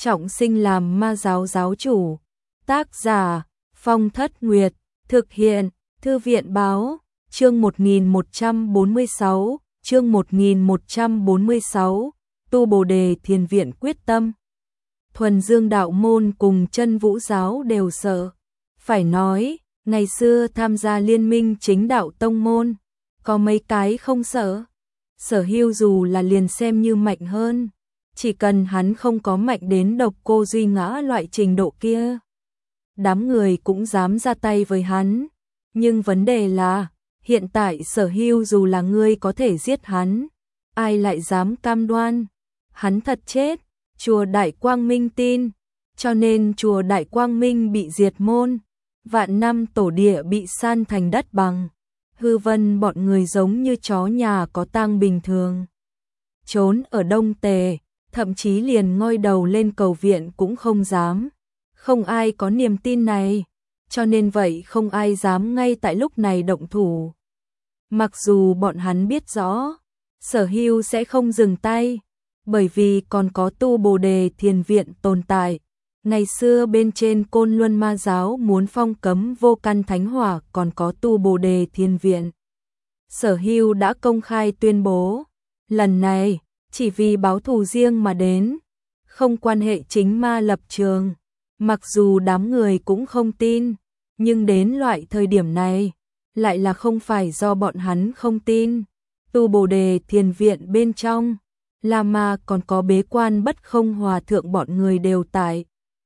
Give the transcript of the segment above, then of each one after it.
trọng sinh làm ma giáo giáo chủ. Tác giả Phong Thất Nguyệt, thực hiện Thư viện Báo, chương 1146, chương 1146, tu Bồ Đề Thiền Viện quyết tâm. Thuần Dương đạo môn cùng Chân Vũ giáo đều sợ. Phải nói, ngày xưa tham gia liên minh chính đạo tông môn, có mấy cái không sợ. Sở Hưu dù là liền xem như mạnh hơn, chỉ cần hắn không có mạnh đến độc cô duy ngã loại trình độ kia, đám người cũng dám ra tay với hắn. Nhưng vấn đề là, hiện tại Sở Hưu dù là ngươi có thể giết hắn, ai lại dám cam đoan hắn thật chết? Chùa Đại Quang Minh tin, cho nên chùa Đại Quang Minh bị diệt môn, vạn năm tổ địa bị san thành đất bằng. Hư Vân bọn người giống như chó nhà có tang bình thường, trốn ở Đông Tề, thậm chí liền ngoi đầu lên cầu viện cũng không dám. Không ai có niềm tin này, cho nên vậy không ai dám ngay tại lúc này động thủ. Mặc dù bọn hắn biết rõ, Sở Hưu sẽ không dừng tay, bởi vì còn có tu Bồ Đề Thiền Viện tồn tại. Ngày xưa bên trên Côn Luân Ma giáo muốn phong cấm Vô Căn Thánh Hỏa còn có tu Bồ Đề Thiền Viện. Sở Hưu đã công khai tuyên bố, lần này chỉ vì báo thù riêng mà đến, không quan hệ chính ma lập trường. Mặc dù đám người cũng không tin, nhưng đến loại thời điểm này, lại là không phải do bọn hắn không tin. Tu Bồ Đề Thiền Viện bên trong, Lama còn có Bế Quan Bất Không Hòa thượng bọn người đều tại.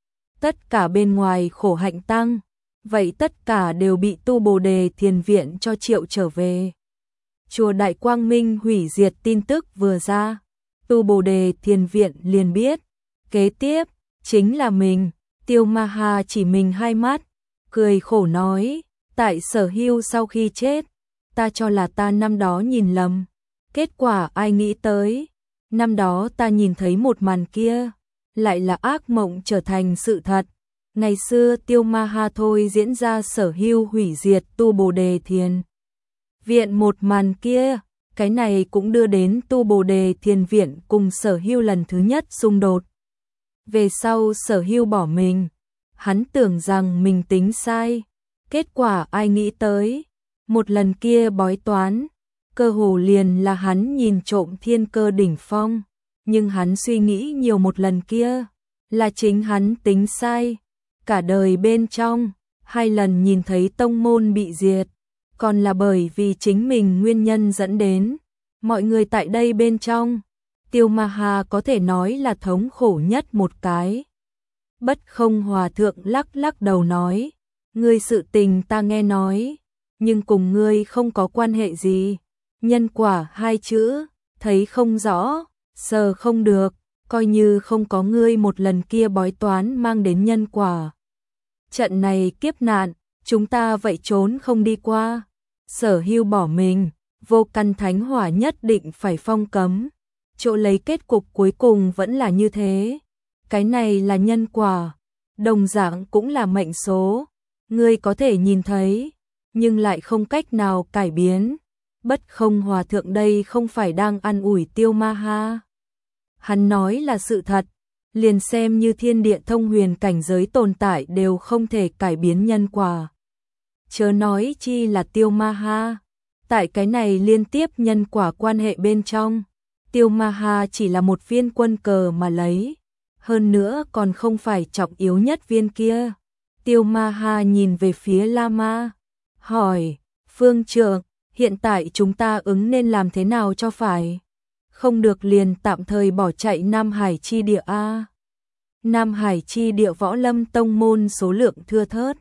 Tất cả bên ngoài khổ hạnh tăng, vậy tất cả đều bị tu Bồ Đề Thiền Viện cho triệu trở về. Chùa Đại Quang Minh hủy diệt tin tức vừa ra, tu Bồ Đề Thiền Viện liền biết, kế tiếp chính là mình. Tiêu Ma Hà chỉ mình hai mắt, cười khổ nói, tại Sở Hưu sau khi chết, ta cho là ta năm đó nhìn lầm, kết quả ai nghĩ tới, năm đó ta nhìn thấy một màn kia, lại là ác mộng trở thành sự thật. Ngày xưa Tiêu Ma Hà thôi diễn ra Sở Hưu hủy diệt tu Bồ Đề Thiền Viện một màn kia, cái này cũng đưa đến tu Bồ Đề Thiền Viện cùng Sở Hưu lần thứ nhất xung đột. Về sau Sở Hưu bỏ mình, hắn tưởng rằng mình tính sai, kết quả ai nghĩ tới, một lần kia bói toán, cơ hồ liền là hắn nhìn trộm thiên cơ đỉnh phong, nhưng hắn suy nghĩ nhiều một lần kia, là chính hắn tính sai, cả đời bên trong, hai lần nhìn thấy tông môn bị diệt, còn là bởi vì chính mình nguyên nhân dẫn đến, mọi người tại đây bên trong. Tiêu Ma Hà có thể nói là thống khổ nhất một cái. Bất Không Hòa thượng lắc lắc đầu nói, ngươi sự tình ta nghe nói, nhưng cùng ngươi không có quan hệ gì. Nhân quả hai chữ, thấy không rõ, sờ không được, coi như không có ngươi một lần kia bói toán mang đến nhân quả. Trận này kiếp nạn, chúng ta vậy trốn không đi qua. Sở Hưu bỏ mình, Vô Căn Thánh Hỏa nhất định phải phong cấm. Chỗ lấy kết cục cuối cùng vẫn là như thế. Cái này là nhân quả, đồng dạng cũng là mệnh số. Ngươi có thể nhìn thấy, nhưng lại không cách nào cải biến. Bất Không Hòa thượng đây không phải đang an ủi Tiêu Ma Hà. Hắn nói là sự thật, liền xem như thiên địa thông huyền cảnh giới tồn tại đều không thể cải biến nhân quả. Chớ nói chi là Tiêu Ma Hà. Tại cái này liên tiếp nhân quả quan hệ bên trong, Tiêu Ma Hà chỉ là một viên quân cờ mà lấy, hơn nữa còn không phải trọng yếu nhất viên kia. Tiêu Ma Hà nhìn về phía Lama, hỏi, Phương Trượng, hiện tại chúng ta ứng nên làm thế nào cho phải? Không được liền tạm thời bỏ chạy Nam Hải chi địa a. Nam Hải chi địa võ lâm tông môn số lượng thưa thớt.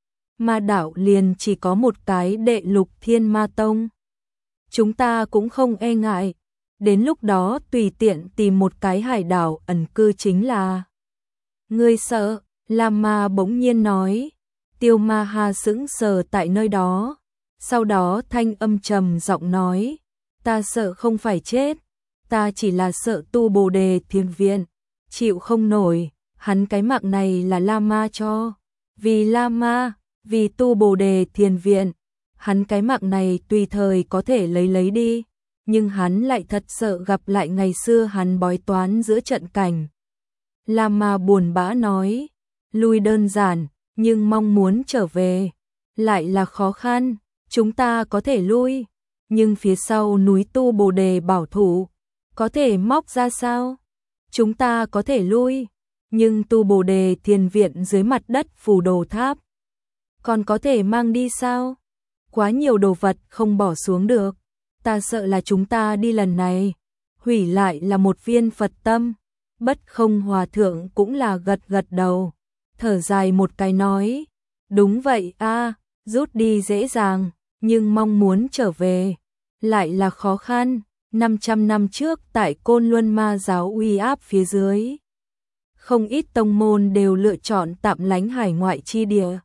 Ma đảo liền chỉ có một cái Đệ Lục Thiên Ma Tông. Chúng ta cũng không e ngại. Đến lúc đó tùy tiện tìm một cái hải đảo ẩn cư chính là. Ngươi sợ, Lama bỗng nhiên nói. Tiêu Ma Hà sững sờ tại nơi đó. Sau đó thanh âm trầm giọng nói. Ta sợ không phải chết. Ta chỉ là sợ tu Bồ Đề Thiền Viện. Chịu không nổi, hắn cái mạng này là Lama cho. Vì Lama, vì tu Bồ Đề Thiền Viện. Hắn cái mạng này tùy thời có thể lấy đi. Nhưng hắn lại thật sợ gặp lại ngày xưa hắn bói toán giữa trận cảnh. Lama buồn bã nói, lui đơn giản, nhưng mong muốn trở về lại là khó khăn, chúng ta có thể lui, nhưng phía sau núi Tu Bồ Đề bảo thủ, có thể móc ra sao? Chúng ta có thể lui, nhưng Tu Bồ Đề thiền viện dưới mặt đất Phù Đồ Tháp, còn có thể mang đi sao? Quá nhiều đồ vật không bỏ xuống được, ta sợ là chúng ta đi lần này, hủy lại là một viên Phật tâm. Bất Không Hòa Thượng cũng là gật gật đầu, thở dài một cái nói, đúng vậy a, rút đi dễ dàng, nhưng mong muốn trở về lại là khó khăn. 500 năm trước tại Côn Luân Ma giáo uy áp phía dưới, không ít tông môn đều lựa chọn tạm lánh hải ngoại chi địa.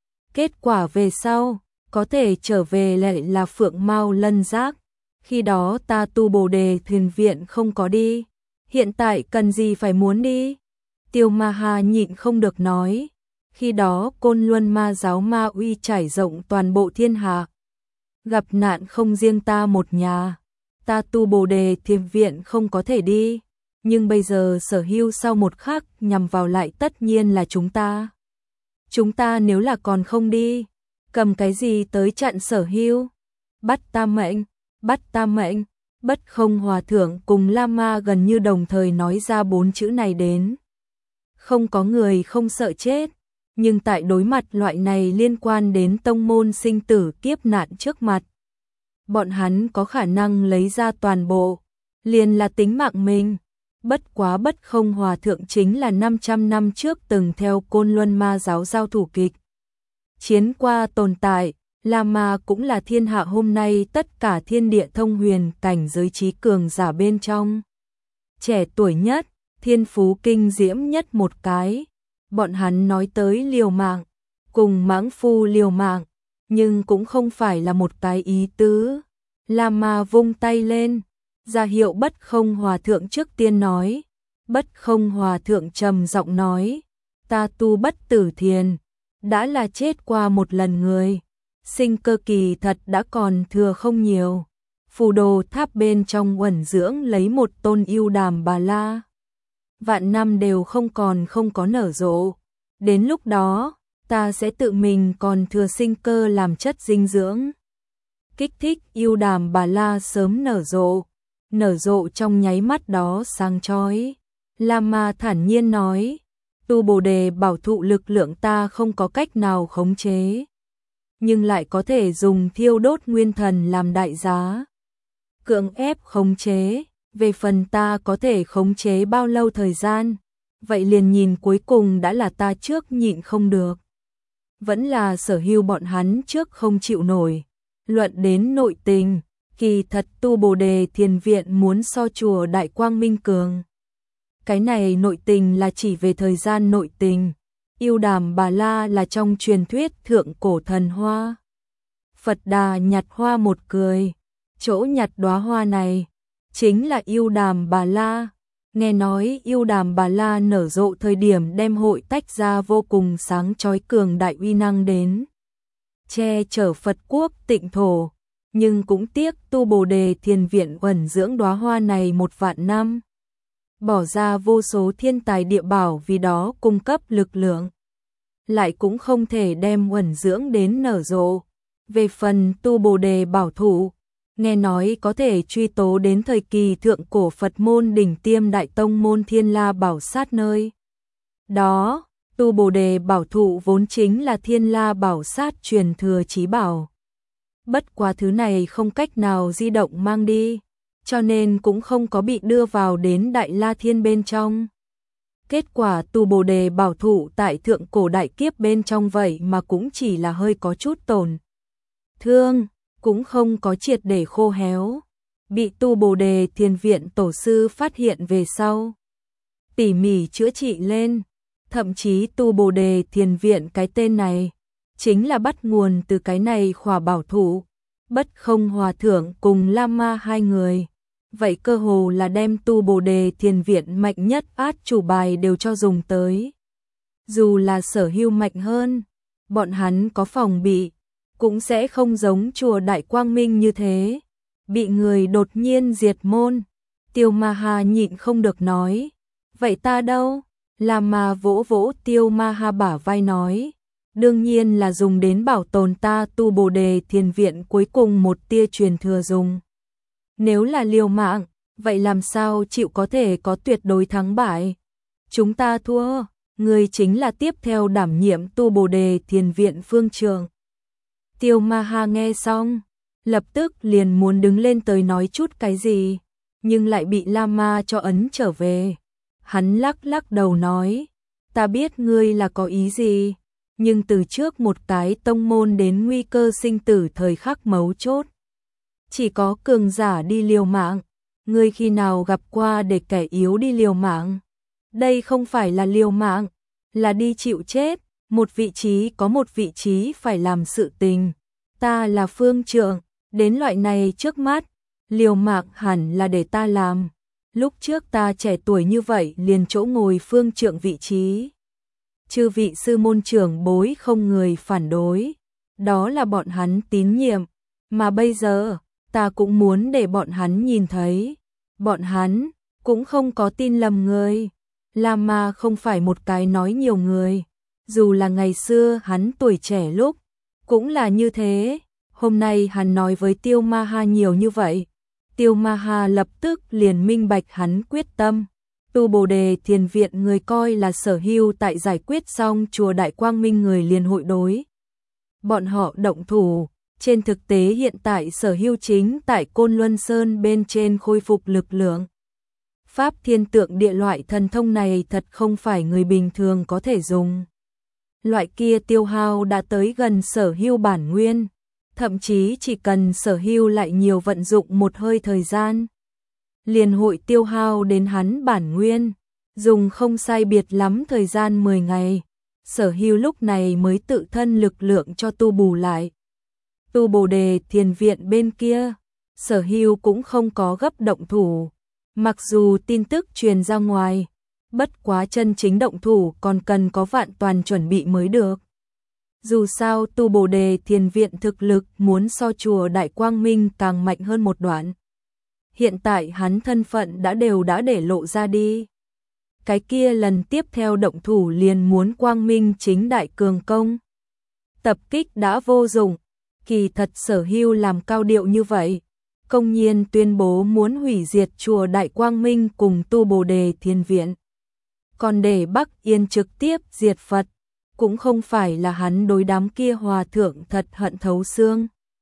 Kết quả về sau, có thể trở về lại là Phượng Mao Lân Giác. Khi đó ta Tu Bồ Đề thiền viện không có đi, hiện tại cần gì phải muốn đi? Tiêu Ma Ha nhịn không được nói, khi đó Côn Luân Ma giáo ma uy trải rộng toàn bộ thiên hạ, gặp nạn không riêng ta một nhà, ta Tu Bồ Đề thiền viện không có thể đi, nhưng bây giờ Sở Hưu sau một khắc nhằm vào lại tất nhiên là chúng ta. Chúng ta nếu là còn không đi, cầm cái gì tới chặn Sở Hưu? Bắt ta mệnh, bắt ta mệnh. Bất Không Hòa Thượng cùng Lama gần như đồng thời nói ra 4 chữ này đến. Không có người không sợ chết, nhưng tại đối mặt loại này liên quan đến tông môn sinh tử kiếp nạn trước mặt, bọn hắn có khả năng lấy ra toàn bộ, liền là tính mạng mình. Bất quá Bất Không Hòa Thượng chính là 500 năm trước từng theo Côn Luân Ma giáo giao thủ kịch chiến qua tồn tại. Lama cũng là thiên hạ hôm nay tất cả thiên địa thông huyền cảnh giới trí cường giả bên trong, trẻ tuổi nhất, thiên phú kinh diễm nhất một cái. Bọn hắn nói tới liều mạng, cùng mãng phu liều mạng, nhưng cũng không phải là một cái ý tứ. Lama vung tay lên, ra hiệu Bất Không Hòa Thượng trước tiên nói. Bất Không Hòa Thượng trầm giọng nói, ta tu bất tử thiền, đã là chết qua một lần người, sinh cơ kỳ thật đã còn thừa không nhiều. Phù Đồ Tháp bên trong uẩn dưỡng lấy một tôn yêu đàm bà la, vạn năm đều không có nở rộ. Đến lúc đó, ta sẽ tự mình còn thừa sinh cơ làm chất dinh dưỡng, kích thích yêu đàm bà la sớm nở rộ trong nháy mắt đó sáng chói. Lama thản nhiên nói, Tu Bồ Đề bảo thụ lực lượng ta không có cách nào khống chế, nhưng lại có thể dùng thiêu đốt nguyên thần làm đại giá, cưỡng ép khống chế. Về phần ta có thể khống chế bao lâu thời gian, vậy liền nhìn cuối cùng đã là ta trước nhịn không được, vẫn là Sở Hưu bọn hắn trước không chịu nổi. Luận đến nội tình, kỳ thật Tu Bồ Đề thiền viện muốn so chùa Đại Quang Minh cường. Cái này nội tình là chỉ về thời gian nội tình. Yêu đàm bà la là trong truyền thuyết thượng cổ thần hoa. Phật Đà nhặt hoa một cười, chỗ nhặt đóa hoa này chính là yêu đàm bà la. Nghe nói yêu đàm bà la nở rộ thời điểm đem hội tách ra vô cùng sáng chói cường đại uy năng đến che chở Phật quốc tịnh thổ, nhưng cũng tiếc Tu Bồ Đề thiền viện uẩn dưỡng đóa hoa này 1 vạn năm, bỏ ra vô số thiên tài địa bảo vì đó cung cấp lực lượng, lại cũng không thể đem uẩn dưỡng đến nở rộ. Về phần Tu Bồ Đề bảo thủ, nghe nói có thể truy tố đến thời kỳ thượng cổ Phật môn đỉnh tiêm đại tông môn Thiên La Bảo Sát nơi đó. Tu Bồ Đề bảo thụ vốn chính là Thiên La Bảo Sát truyền thừa chí bảo, bất quá thứ này không cách nào di động mang đi, cho nên cũng không có bị đưa vào đến Đại La Thiên bên trong. Kết quả Tu Bồ Đề bảo thụ tại thượng cổ đại kiếp bên trong vậy mà cũng chỉ là hơi có chút tổn thương, cũng không có triệt để khô héo. Bị Tu Bồ Đề thiền viện tổ sư phát hiện về sau, tỉ mỉ chữa trị lên. Thậm chí Tu Bồ Đề thiền viện cái tên này chính là bắt nguồn từ cái này khỏa bảo thụ. Bất Không Hòa Thượng cùng Lama hai người, vậy cơ hồ là đem Tu Bồ Đề thiền viện mạnh nhất át chủ bài đều cho dùng tới. Dù là Sở Hưu mạnh hơn, bọn hắn có phòng bị, cũng sẽ không giống chùa Đại Quang Minh như thế, bị người đột nhiên diệt môn. Tiêu Ma Ha nhịn không được nói, vậy ta đâu? Lama vỗ vỗ Tiêu Ma Ha bả vai nói, đương nhiên là dùng đến bảo tồn ta tu Bồ Đề Thiền Viện cuối cùng một tia truyền thừa dùng. Nếu là liều mạng, vậy làm sao chịu có thể có tuyệt đối thắng bại? Chúng ta thua, người chính là tiếp theo đảm nhiệm tu Bồ Đề Thiền Viện phương trưởng. Tiêu Ma Ha nghe xong, lập tức liền muốn đứng lên tới nói chút cái gì, nhưng lại bị Lama cho ấn trở về. Hắn lắc lắc đầu nói, ta biết ngươi là có ý gì, nhưng từ trước một cái tông môn đến nguy cơ sinh tử thời khắc mấu chốt. Chỉ có cường giả đi liều mạng, ngươi khi nào gặp qua để kẻ yếu đi liều mạng? Đây không phải là liều mạng, là đi chịu chết, một vị trí có một vị trí phải làm sự tình. Ta là phương trượng, đến loại này trước mắt, liều mạng hẳn là để ta làm. Lúc trước ta trẻ tuổi như vậy liền chỗ ngồi phương trượng vị trí. Chư vị sư môn trưởng bối không người phản đối, đó là bọn hắn tín nhiệm, mà bây giờ, ta cũng muốn để bọn hắn nhìn thấy, bọn hắn cũng không có tin lầm người. Lama không phải một cái nói nhiều người, dù là ngày xưa hắn tuổi trẻ lúc, cũng là như thế, hôm nay hắn nói với Tiêu Ma Ha nhiều như vậy. Tiêu Ma Ha lập tức liền minh bạch hắn quyết tâm. Tu Bồ Đề Thiền Viện người coi là sở hữu tại giải quyết xong chùa Đại Quang Minh người liền hội đối. Bọn họ động thủ, trên thực tế hiện tại sở hữu chính tại Côn Luân Sơn bên trên khôi phục lực lượng. Pháp thiên tượng địa loại thần thông này thật không phải người bình thường có thể dùng. Loại kia tiêu hao đã tới gần sở hữu bản nguyên. Thậm chí chỉ cần sở hữu lại nhiều vận dụng một hơi thời gian, liền hội tiêu hao đến hắn bản nguyên, dùng không sai biệt lắm thời gian 10 ngày, sở hữu lúc này mới tự thân lực lượng cho tu bù lại. Tu Bồ Đề Thiền Viện bên kia, sở hữu cũng không có gấp động thủ, mặc dù tin tức truyền ra ngoài, bất quá chân chính động thủ còn cần có vạn toàn chuẩn bị mới được. Dù sao tu Bồ Đề Thiền Viện thực lực muốn so chùa Đại Quang Minh càng mạnh hơn một đoạn. Hiện tại hắn thân phận đã để lộ ra đi. Cái kia lần tiếp theo động thủ liền muốn Quang Minh chính đại cường công. Tập kích đã vô dụng, kỳ thật sở hữu làm cao điệu như vậy, công nhiên tuyên bố muốn hủy diệt chùa Đại Quang Minh cùng tu Bồ Đề Thiền Viện. Còn để Bắc Yên trực tiếp diệt Phật, cũng không phải là hắn đối đám kia hòa thượng thật hận thấu xương.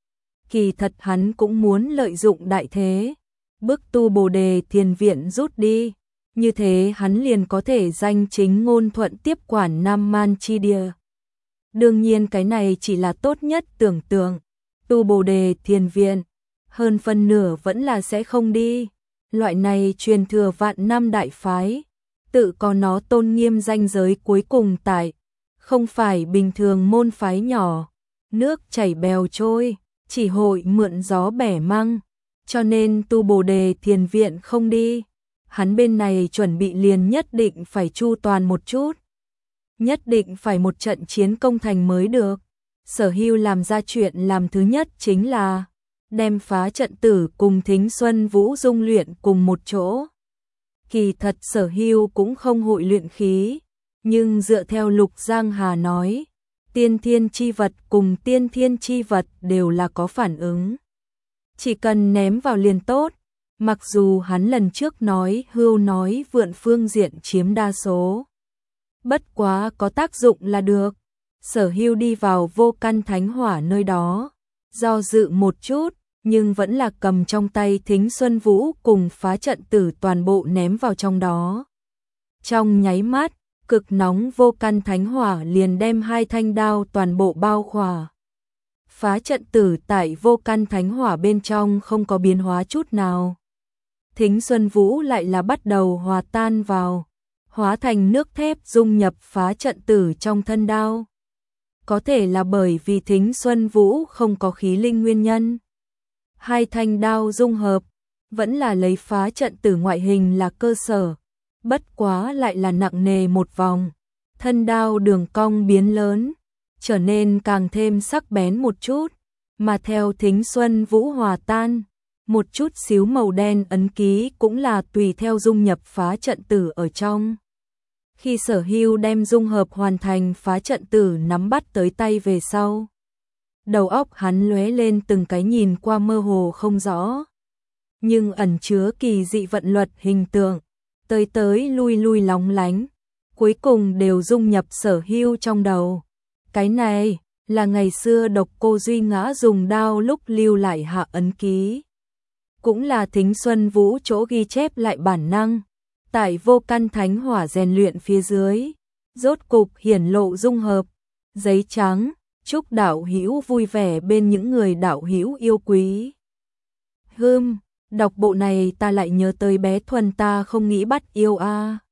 Kỳ thật hắn cũng muốn lợi dụng đại thế, bức tu Bồ Đề Thiền Viện rút đi, như thế hắn liền có thể danh chính ngôn thuận tiếp quản Nam Man chi địa. Đương nhiên cái này chỉ là tốt nhất tưởng tượng, tu Bồ Đề Thiền Viện, hơn phân nửa vẫn là sẽ không đi. Loại này truyền thừa vạn năm đại phái, tự có nó tôn nghiêm ranh giới cuối cùng tại. Không phải bình thường môn phái nhỏ, nước chảy bèo trôi, chỉ hội mượn gió bẻ măng, cho nên tu Bồ Đề Thiền Viện không đi. Hắn bên này chuẩn bị liền nhất định phải chu toàn một chút, nhất định phải một trận chiến công thành mới được. Sở hữu làm ra chuyện làm thứ nhất chính là đem Phá Trận Tử cùng Thính Xuân Vũ dung luyện cùng một chỗ. Kỳ thật sở hữu cũng không hội luyện khí, nhưng dựa theo Lục Giang Hà nói, tiên thiên chi vật cùng tiên thiên chi vật đều là có phản ứng. Chỉ cần ném vào liền tốt, mặc dù hắn lần trước nói hưu nói vượn phương diện chiếm đa số. Bất quá có tác dụng là được. Sở hưu đi vào Vô Căn Thánh Hỏa nơi đó, do dự một chút, nhưng vẫn là cầm trong tay Thính Xuân Vũ cùng Phá Trận Tử toàn bộ ném vào trong đó. Trong nháy mắt, cực nóng Vô Căn Thánh Hỏa liền đem hai thanh đao toàn bộ bao khỏa. Phá Trận Tử tại Vô Căn Thánh Hỏa bên trong không có biến hóa chút nào. Thính Xuân Vũ lại là bắt đầu hòa tan vào, hóa thành nước thép dung nhập Phá Trận Tử trong thân đao. Có thể là bởi vì Thính Xuân Vũ không có khí linh nguyên nhân. Hai thanh đao dung hợp, vẫn là lấy Phá Trận Tử ngoại hình là cơ sở, bất quá lại là nặng nề một vòng. Thân đao đường cong biến lớn, trở nên càng thêm sắc bén một chút, mà theo Thính Xuân Vũ hòa tan, một chút xíu màu đen ấn ký cũng là tùy theo dung nhập Phá Trận Tử ở trong. Khi Sở Hưu đem dung hợp hoàn thành phá trận tử nắm bắt tới tay về sau, đầu óc hắn lóe lên từng cái nhìn qua mơ hồ không rõ, nhưng ẩn chứa kỳ dị vận luật hình tượng, tới tới lui lui lóng lánh, cuối cùng đều dung nhập Sở Hưu trong đầu. Cái này là ngày xưa Độc Cô Duy Ngã dùng đao lúc lưu lại hạ ấn ký, cũng là Thính Xuân Vũ chỗ ghi chép lại bản năng, tại vô căn thánh hỏa rèn luyện phía dưới, rốt cục hiển lộ dung hợp. Giấy trắng, chúc đạo hữu vui vẻ bên những người đạo hữu yêu quý. Đọc bộ này ta lại nhớ tới bé Thuần ta không nghĩ bắt yêu a.